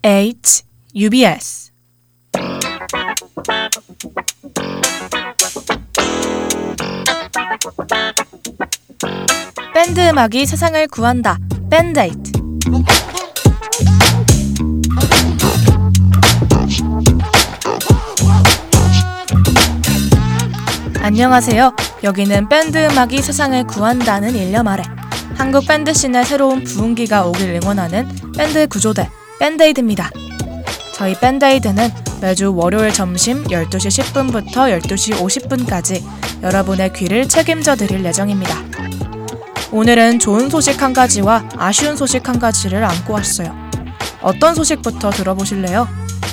H UBS 밴드 음악이 세상을 구한다. 밴데이트. 안녕하세요. 여기는 밴드 음악이 세상을 구한다는 일념 아래 한국 밴드 씬의 새로운 부흥기가 오길 응원하는 밴드 구조대 밴데이드입니다. 저희 밴데이드는 매주 월요일 점심 12시 10분부터 12시 50분까지 여러분의 귀를 책임져 드릴 예정입니다. 오늘은 좋은 소식 한 가지와 아쉬운 소식 한 가지를 안고 왔어요. 어떤 소식부터 들어보실래요?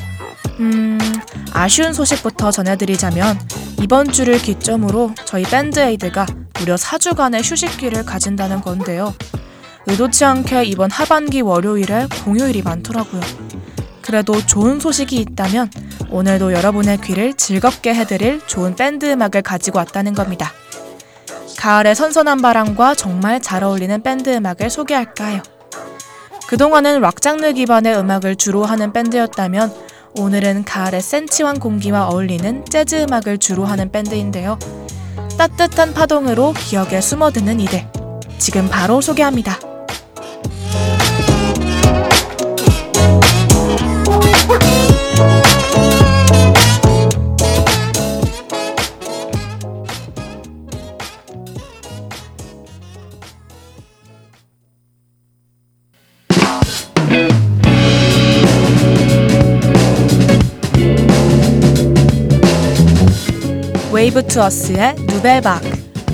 아쉬운 소식부터 전해드리자면 이번 주를 기점으로 저희 밴드에이드가 무려 4주간의 휴식기를 가진다는 건데요. 의도치 않게 이번 하반기 월요일에 공휴일이 많더라고요. 그래도 좋은 소식이 있다면 오늘도 여러분의 귀를 즐겁게 해드릴 좋은 밴드 음악을 가지고 왔다는 겁니다. 가을의 선선한 바람과 정말 잘 어울리는 밴드 음악을 소개할까요? 그동안은 락 장르 기반의 음악을 주로 하는 밴드였다면 오늘은 가을의 센치한 공기와 어울리는 재즈 음악을 주로 하는 밴드인데요. 따뜻한 파동으로 기억에 숨어드는 이들, 지금 바로 소개합니다. 웨이브 투 어스의 누벨 바그.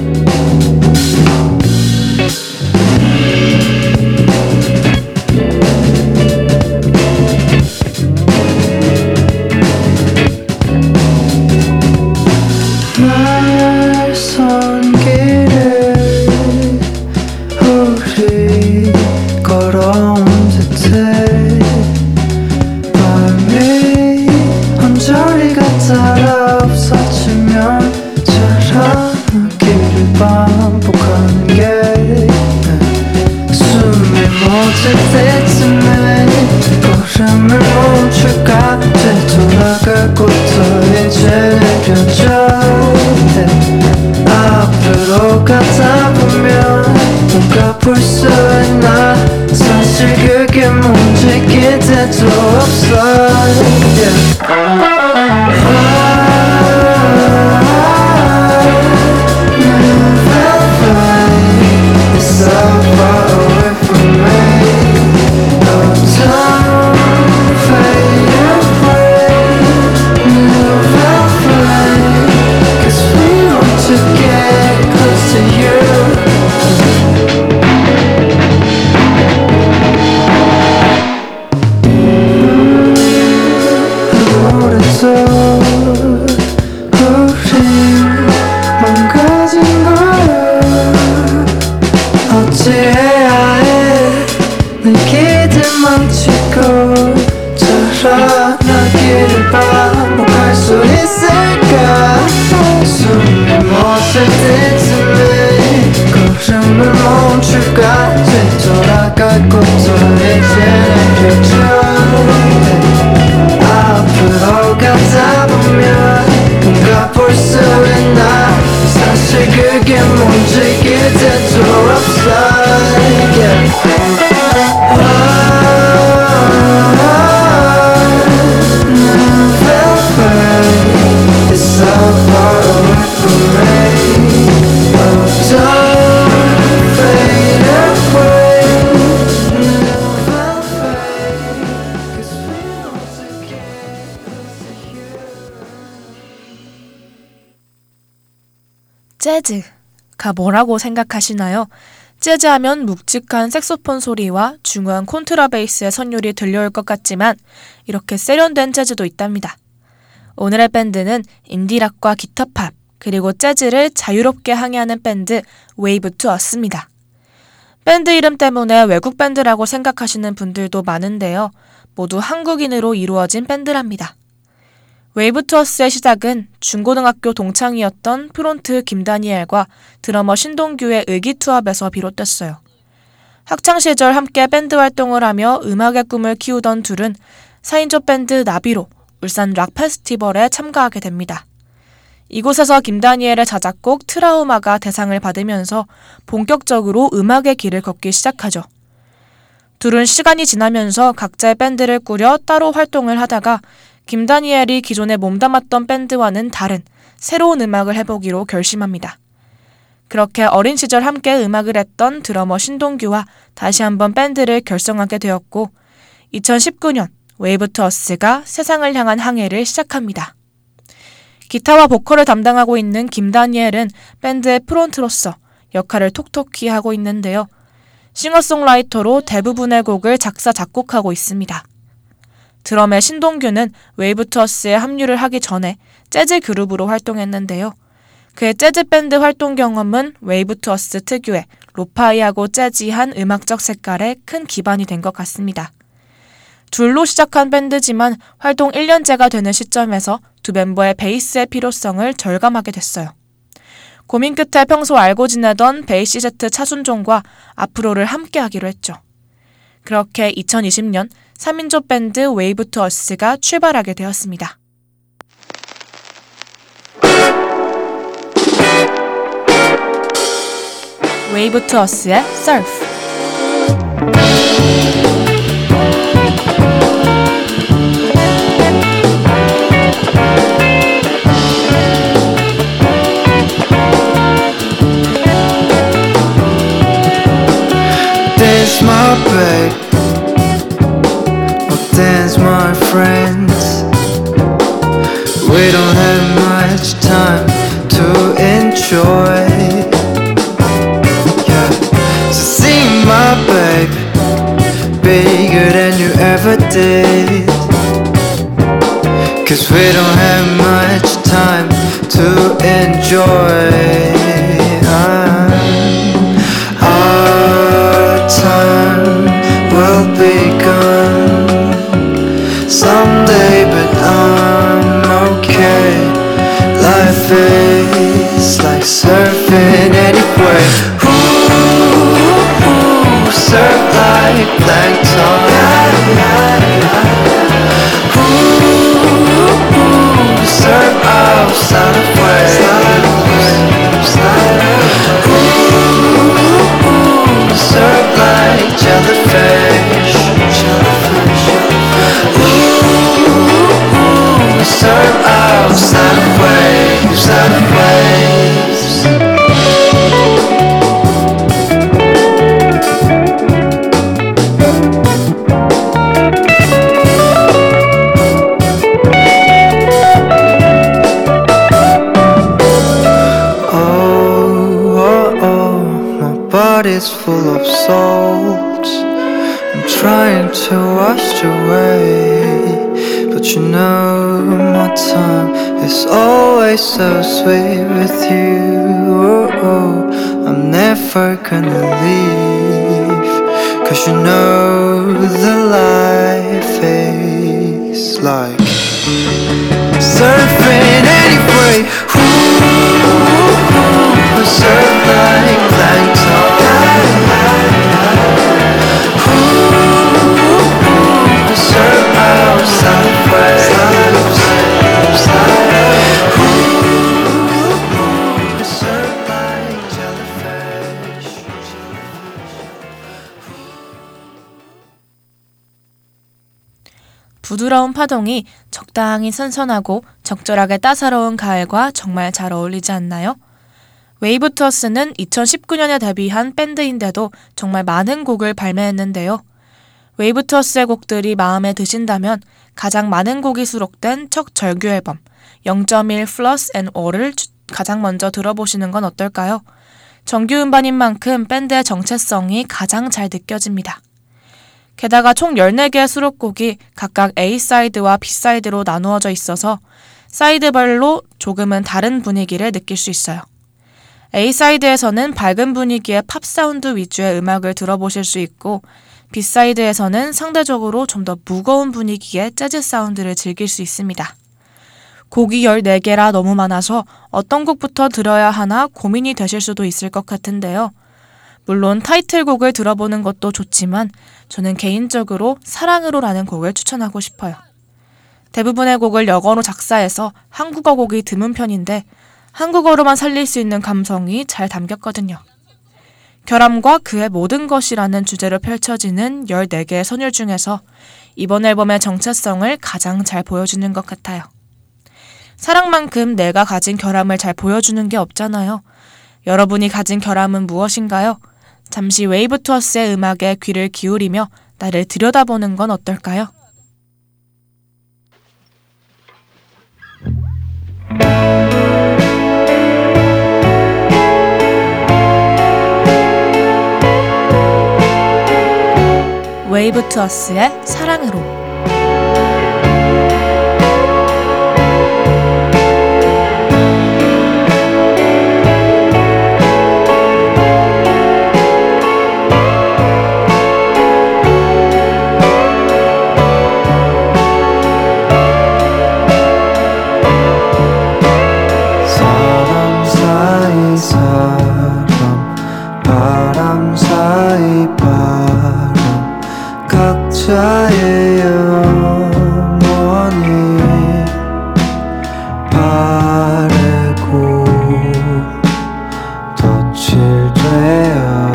재즈가 뭐라고 생각하시나요? 재즈하면 묵직한 색소폰 소리와 중후한 콘트라베이스의 선율이 들려올 것 같지만 이렇게 세련된 재즈도 있답니다. 오늘의 밴드는 인디락과 기타팝 그리고 재즈를 자유롭게 항해하는 밴드 웨이브 투 어스입니다. 밴드 이름 때문에 외국 밴드라고 생각하시는 분들도 많은데요. 모두 한국인으로 이루어진 밴드랍니다. 웨이브 투 어스의 시작은 중고등학교 동창이었던 프론트 김다니엘과 드러머 신동규의 의기투합에서 비롯됐어요. 학창시절 함께 밴드 활동을 하며 음악의 꿈을 키우던 둘은 4인조 밴드 나비로 울산 락 페스티벌에 참가하게 됩니다. 이곳에서 김다니엘의 자작곡 트라우마가 대상을 받으면서 본격적으로 음악의 길을 걷기 시작하죠. 둘은 시간이 지나면서 각자의 밴드를 꾸려 따로 활동을 하다가 김다니엘이 기존에 몸담았던 밴드와는 다른 새로운 음악을 해보기로 결심합니다. 그렇게 어린 시절 함께 음악을 했던 드러머 신동규와 다시 한번 밴드를 결성하게 되었고 2019년 웨이브 투 어스가 세상을 향한 항해를 시작합니다. 기타와 보컬을 담당하고 있는 김다니엘은 밴드의 프론트로서 역할을 톡톡히 하고 있는데요. 싱어송라이터로 대부분의 곡을 작사, 작곡하고 있습니다. 드럼의 신동규는 웨이브 투 어스에 합류를 하기 전에 재즈 그룹으로 활동했는데요. 그의 재즈 밴드 활동 경험은 웨이브 투 어스 특유의 로파이하고 재즈한 음악적 색깔에 큰 기반이 된 것 같습니다. 둘로 시작한 밴드지만 활동 1년째가 되는 시점에서 두 멤버의 베이스의 필요성을 절감하게 됐어요. 고민 끝에 평소 알고 지내던 베이시스트 차순종과 앞으로를 함께 하기로 했죠. 그렇게 2020년 3인조 밴드 웨이브 투 어스가 출발하게 되었습니다. 웨이브 투 어스의 Surf. Dance my babe, oh dance my friends. We don't have much time to enjoy. Yeah, so sing my babe, bigger than you ever did. Cause we don't have much time to enjoy. Time will be gone someday, but I'm okay. Life is like surfing anyway. Ooh, surf like plankton. Ooh, surf outside of waves. Surf like jellyfish. Ooh, surf outside of waves, out of waves. Body's full of salt. I'm trying to wash away, but you know my tongue is always so sweet with you. I'm never gonna leave, cause you know the life is like surfing anyway. Ooh, surf like plankton. Surf outside of waves. Surf like jellyfish. 부드러운 파동이 적당히 선선하고 적절하게 따사로운 가을과 정말 잘 어울리지 않나요? 웨이브 투 어스는 2019년에 데뷔한 밴드인데도 정말 많은 곡을 발매했는데요. 웨이브 투 어스의 곡들이 마음에 드신다면 가장 많은 곡이 수록된 첫 정규 앨범 0.1 Floss and All을 가장 먼저 들어보시는 건 어떨까요? 정규 음반인 만큼 밴드의 정체성이 가장 잘 느껴집니다. 게다가 총 14개의 수록곡이 각각 A사이드와 B사이드로 나누어져 있어서 사이드별로 조금은 다른 분위기를 느낄 수 있어요. A사이드에서는 밝은 분위기의 팝 사운드 위주의 음악을 들어보실 수 있고 B사이드에서는 상대적으로 좀 더 무거운 분위기의 재즈 사운드를 즐길 수 있습니다. 곡이 14개라 너무 많아서 어떤 곡부터 들어야 하나 고민이 되실 수도 있을 것 같은데요. 물론 타이틀곡을 들어보는 것도 좋지만 저는 개인적으로 사랑으로라는 곡을 추천하고 싶어요. 대부분의 곡을 영어로 작사해서 한국어 곡이 드문 편인데 한국어로만 살릴 수 있는 감성이 잘 담겼거든요. 결함과 그의 모든 것이라는 주제로 펼쳐지는 14개의 선율 중에서 이번 앨범의 정체성을 가장 잘 보여주는 것 같아요. 사랑만큼 내가 가진 결함을 잘 보여주는 게 없잖아요. 여러분이 가진 결함은 무엇인가요? 잠시 웨이브 투어스의 음악에 귀를 기울이며 나를 들여다보는 건 어떨까요? 웨이브 투어스의 사랑으로. 바람 사이 바람 각자의 영원히 바르고 덧칠되어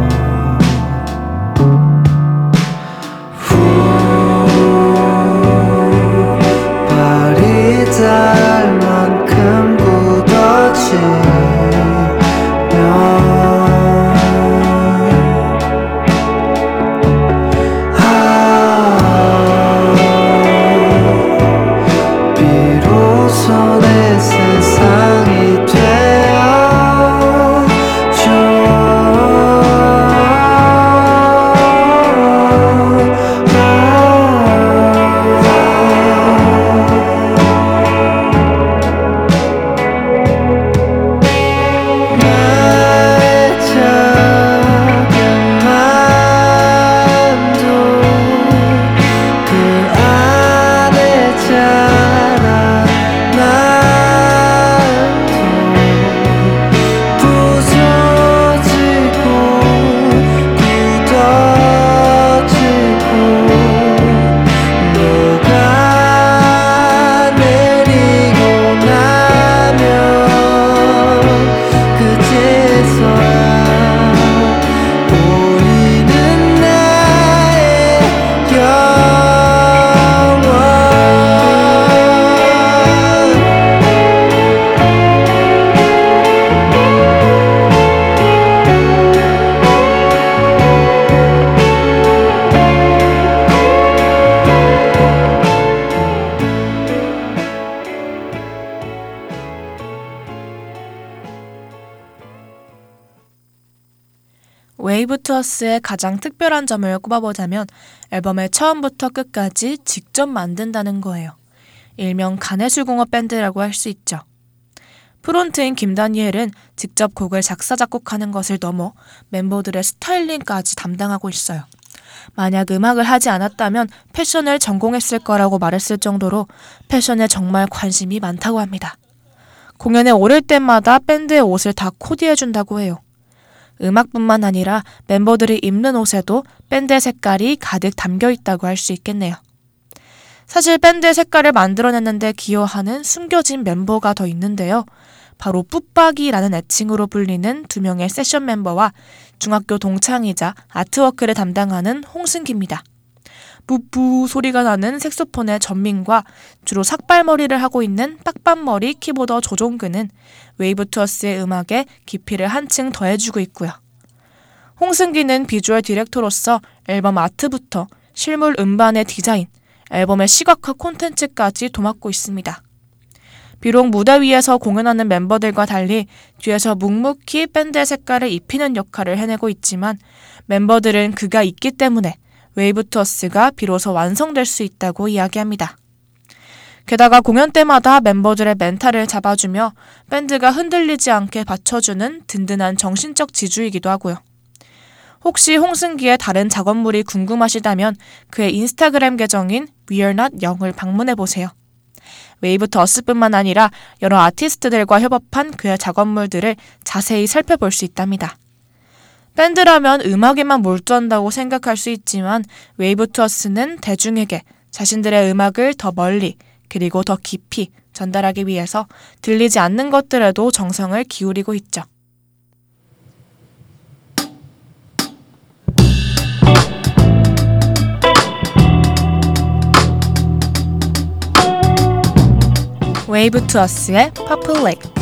발이 닿을 만큼 굳어지면 웨이브 투어스의 가장 특별한 점을 꼽아보자면 앨범을 처음부터 끝까지 직접 만든다는 거예요. 일명 가내수공업 밴드라고 할 수 있죠. 프론트인 김다니엘은 직접 곡을 작사 작곡하는 것을 넘어 멤버들의 스타일링까지 담당하고 있어요. 만약 음악을 하지 않았다면 패션을 전공했을 거라고 말했을 정도로 패션에 정말 관심이 많다고 합니다. 공연에 오를 때마다 밴드의 옷을 다 코디해준다고 해요. 음악뿐만 아니라 멤버들이 입는 옷에도 밴드의 색깔이 가득 담겨 있다고 할 수 있겠네요. 사실 밴드의 색깔을 만들어냈는데 기여하는 숨겨진 멤버가 더 있는데요. 바로 뿌빠기라는 애칭으로 불리는 2명의 세션 멤버와 중학교 동창이자 아트워크를 담당하는 홍승기입니다. 뿌뿌 소리가 나는 색소폰의 전민과 주로 삭발머리를 하고 있는 빡빡머리 키보더 조종근은 웨이브 투어스의 음악에 깊이를 한층 더해주고 있고요. 홍승기는 비주얼 디렉터로서 앨범 아트부터 실물 음반의 디자인, 앨범의 시각화 콘텐츠까지 도맡고 있습니다. 비록 무대 위에서 공연하는 멤버들과 달리 뒤에서 묵묵히 밴드의 색깔을 입히는 역할을 해내고 있지만 멤버들은 그가 있기 때문에 웨이브 투어스가 비로소 완성될 수 있다고 이야기합니다. 게다가 공연 때마다 멤버들의 멘탈을 잡아주며 밴드가 흔들리지 않게 받쳐주는 든든한 정신적 지주이기도 하고요. 혹시 홍승기의 다른 작업물이 궁금하시다면 그의 인스타그램 계정인 wearenotyoung을 방문해보세요. 웨이브 투어스뿐만 아니라 여러 아티스트들과 협업한 그의 작업물들을 자세히 살펴볼 수 있답니다. 밴드라면 음악에만 몰두한다고 생각할 수 있지만 웨이브 투어스는 대중에게 자신들의 음악을 더 멀리 그리고 더 깊이 전달하기 위해서 들리지 않는 것들에도 정성을 기울이고 있죠. 웨이브 투어스의 Purple Lake.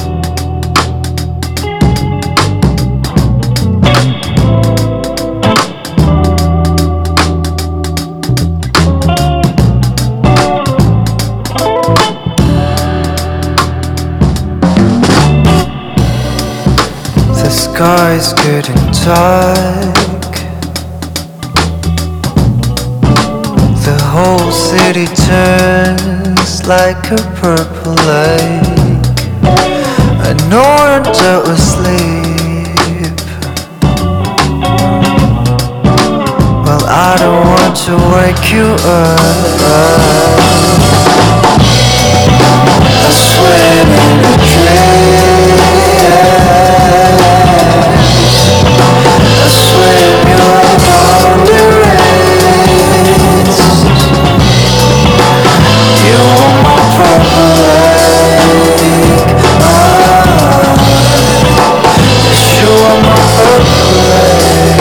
The sky's getting dark. The whole city turns like a purple lake. I know you're dead asleep. Well, I don't want to wake you up. I swim in a dream. I swim your boundaries. You are my purple lake. Yes, you are my purple lake.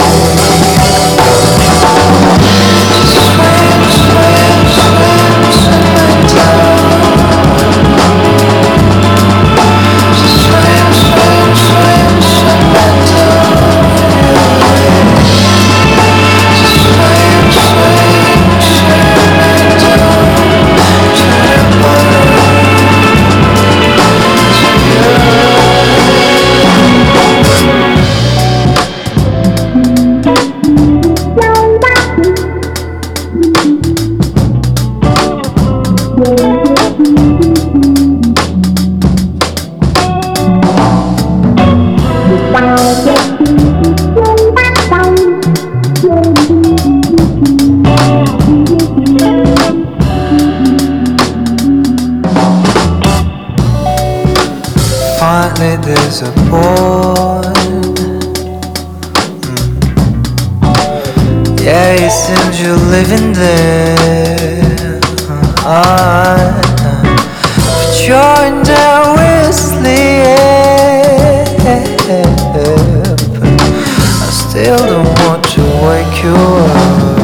Swim, swim, swim, swim down. Swim, swim, swim, swim down. Finally there's a boy. Yeah, it seems you're living there. But you're in there with sleep. I still don't want to wake you up.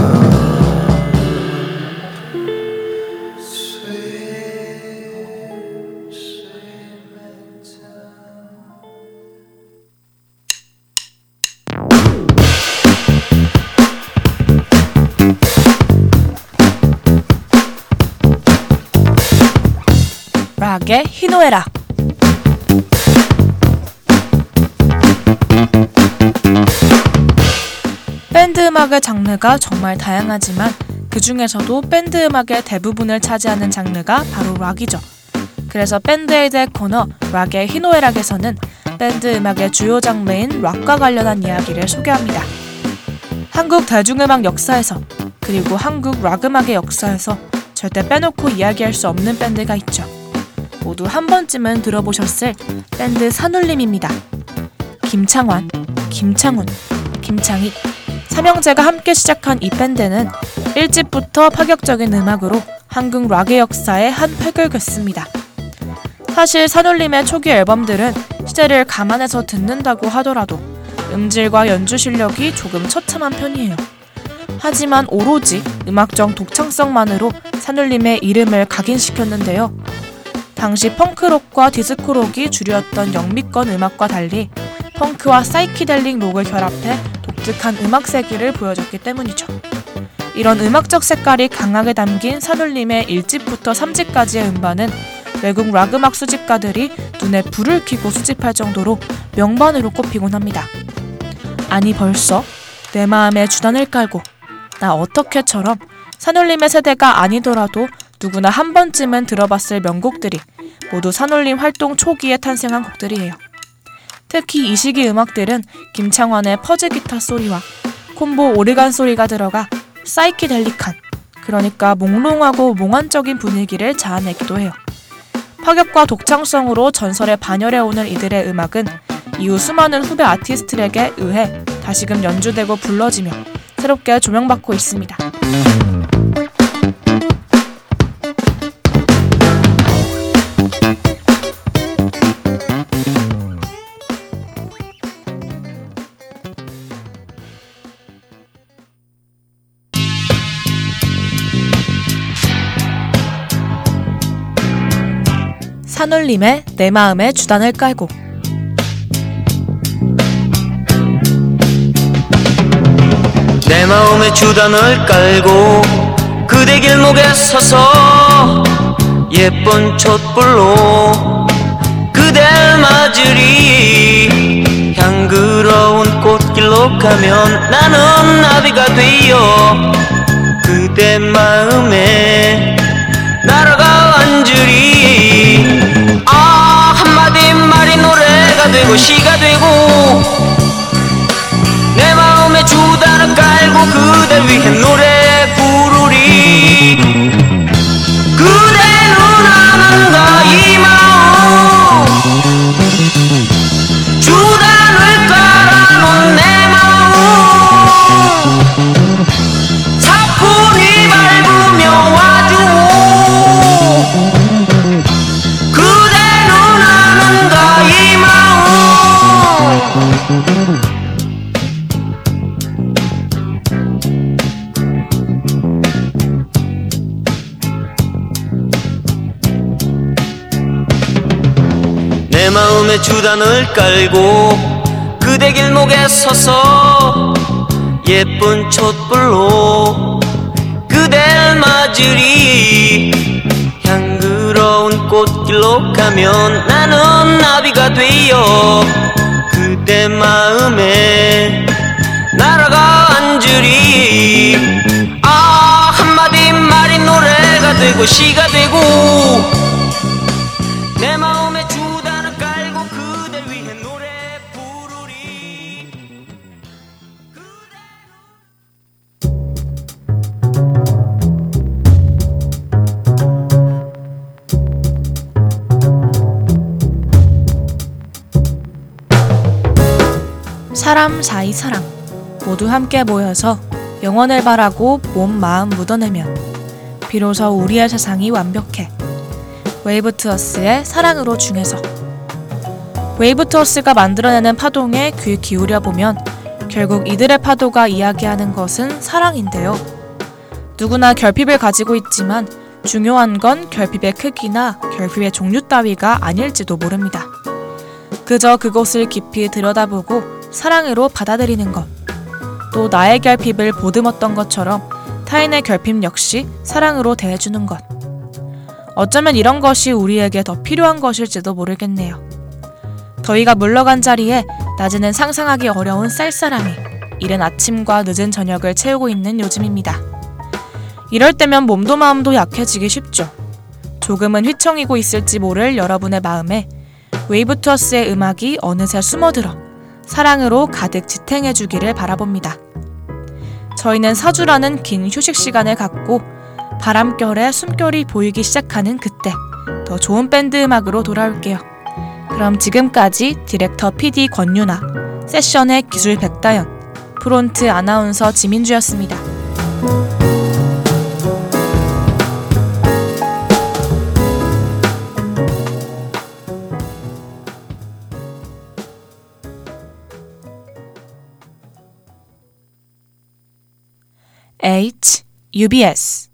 락의 희노애락. 밴드 음악의 장르가 정말 다양하지만 그 중에서도 밴드 음악의 대부분을 차지하는 장르가 바로 락이죠. 그래서 밴드에이드의 코너 락의 희노애락에서는 밴드 음악의 주요 장르인 락과 관련한 이야기를 소개합니다. 한국 대중음악 역사에서 그리고 한국 락 음악의 역사에서 절대 빼놓고 이야기할 수 없는 밴드가 있죠. 모두 한 번쯤은 들어보셨을 밴드 산울림입니다. 김창완, 김창훈, 김창희, 삼형제가 함께 시작한 이 밴드는 1집부터 파격적인 음악으로 한국 락의 역사에 한 획을 긋습니다. 사실 산울림의 초기 앨범들은 시대를 감안해서 듣는다고 하더라도 음질과 연주 실력이 조금 처참한 편이에요. 하지만 오로지 음악적 독창성만으로 산울림의 이름을 각인시켰는데요. 당시 펑크록과 디스코록이 주류였던 영미권 음악과 달리 펑크와 사이키델릭 록을 결합해 독특한 음악 세계를 보여줬기 때문이죠. 이런 음악적 색깔이 강하게 담긴 산울림의 1집부터 3집까지의 음반은 외국 락 음악 수집가들이 눈에 불을 켜고 수집할 정도로 명반으로 꼽히곤 합니다. 아니 벌써 내 마음에 주단을 깔고 나 어떻게처럼 산울림의 세대가 아니더라도 누구나 한 번쯤은 들어봤을 명곡들이 모두 산울림 활동 초기에 탄생한 곡들이에요. 특히 이 시기 음악들은 김창완의 퍼즈 기타 소리와 콤보 오르간 소리가 들어가 사이키델릭한, 그러니까 몽롱하고 몽환적인 분위기를 자아내기도 해요. 파격과 독창성으로 전설에 반열해오는 이들의 음악은 이후 수많은 후배 아티스트들에게 의해 다시금 연주되고 불러지며 새롭게 조명받고 있습니다. 산울림의 내 마음의 주단을 깔고. 내 마음의 주단을 깔고 그대 길목에 서서 예쁜 촛불로 그댈 맞으리. 향그러운 꽃길로 가면 나는 나비가 되어 그대 마음에 날아가 앉으리. 아, 한마디 말이 노래가 되고 시가 되고 내 마음의 주단을 깔고 그대 위해 노래 부르리. 그대 눈하는가 이 마음 주단을 깔아놓은 내 마음 사뿐히 밟으며 와주오. 그대 눈하는가 이 마음. 내 마음의 주단을 깔고 그대 길목에 서서 예쁜 촛불로 그댈 맞으리. 향그러운 꽃길로 가면 나는 나비가 되어 그대 마음에 날아가 앉으리. 아, 한마디 말이 노래가 되고 시가 되고 내 마음의 주단을 깔고 그대 위해 노래 부르리. 사람 사이 사랑 모두 함께 모여서 영원을 바라고 몸 마음 묻어내면 비로소 우리의 세상이 완벽해. 웨이브 투어스의 사랑으로 중에서. 웨이브 투어스가 만들어내는 파동에 귀 기울여보면 결국 이들의 파도가 이야기하는 것은 사랑인데요. 누구나 결핍을 가지고 있지만 중요한 건 결핍의 크기나 결핍의 종류 따위가 아닐지도 모릅니다. 그저 그것을 깊이 들여다보고 사랑으로 받아들이는 것. 또 나의 결핍을 보듬었던 것처럼 타인의 결핍 역시 사랑으로 대해주는 것. 어쩌면 이런 것이 우리에게 더 필요한 것일지도 모르겠네요. 더위가 물러간 자리에 낮에는 상상하기 어려운 쌀쌀함이 이른 아침과 늦은 저녁을 채우고 있는 요즘입니다. 이럴 때면 몸도 마음도 약해지기 쉽죠. 조금은 휘청이고 있을지 모를 여러분의 마음에 웨이브 투어스의 음악이 어느새 숨어들어 사랑으로 가득 지탱해주기를 바라봅니다. 저희는 4주라는 긴 휴식 시간을 갖고 바람결에 숨결이 보이기 시작하는 그때 더 좋은 밴드 음악으로 돌아올게요. 그럼 지금까지 디렉터 PD 권유나, 세션의 기술 백다연, 프론트 아나운서 지민주였습니다. UBS